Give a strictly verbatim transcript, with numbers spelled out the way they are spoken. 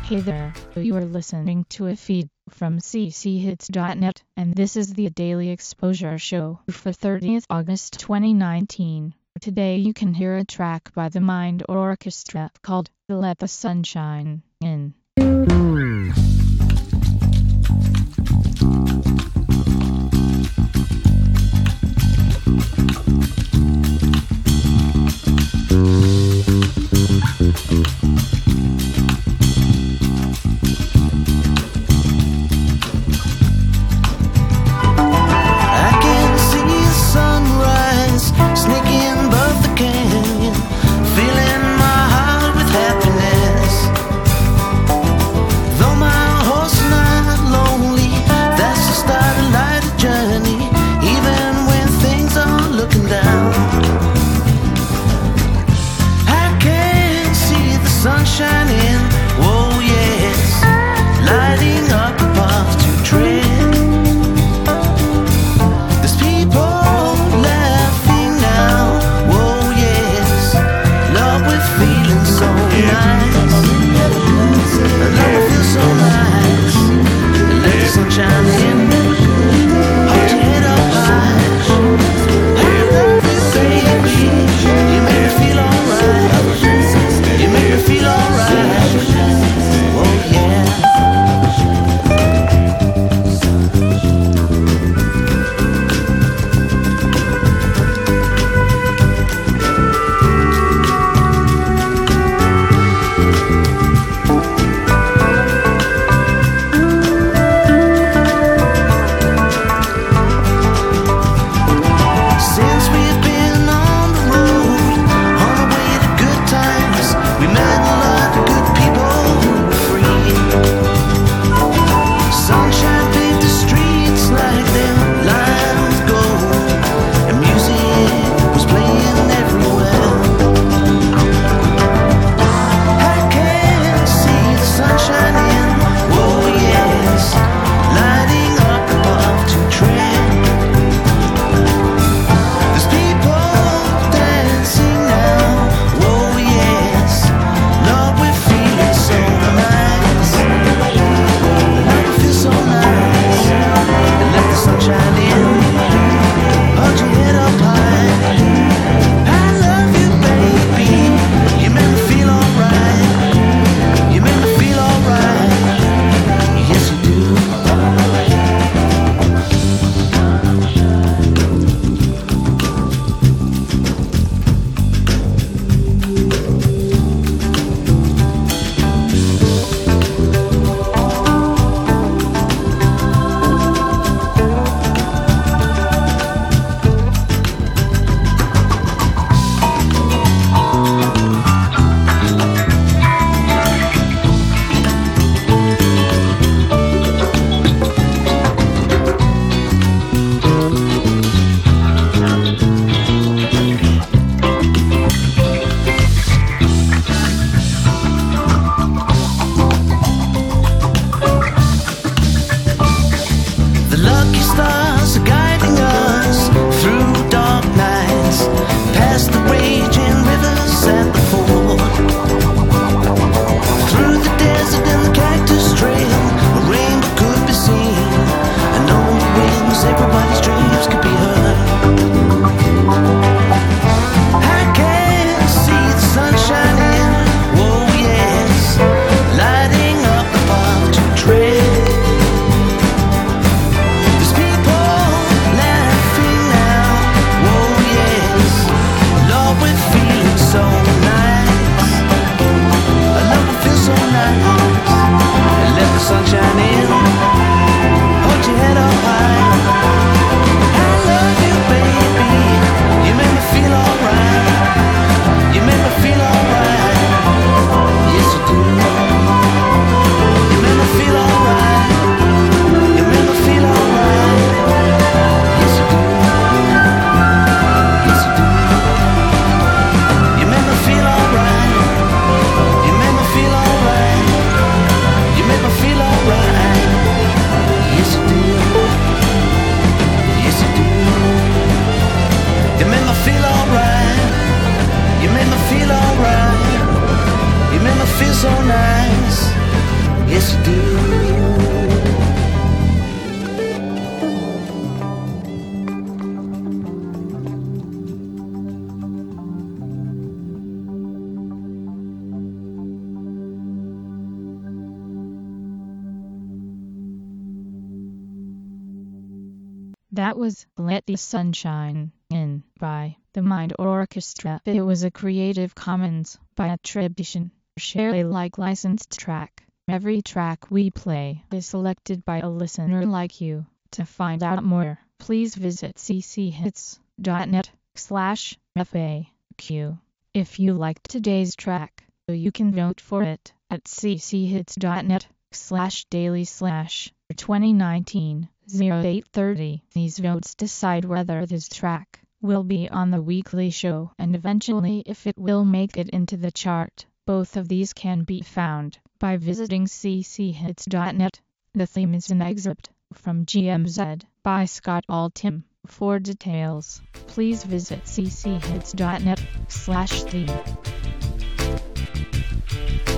Hey there, you are listening to a feed from c c hits dot net, and this is the Daily Exposure Show for thirtieth August twenty nineteen. Today you can hear a track by the Mind Orchestra called Let the Sunshine In. feel so nice. place to do. That was Let the Sunshine In by the Mind Orchestra. It was a Creative Commons by attribution, share Alike licensed track. Every track we play is selected by a listener like you. To find out more, please visit cchits.net slash FAQ. If you liked today's track, you can vote for it at cchits.net slash daily slash 2019 oh eight thirty. These votes decide whether this track will be on the weekly show and eventually if it will make it into the chart. Both of these can be found by visiting cchits.net. The theme is an excerpt from G M Z by Scott Altham. For details, please visit cchits.net slash theme.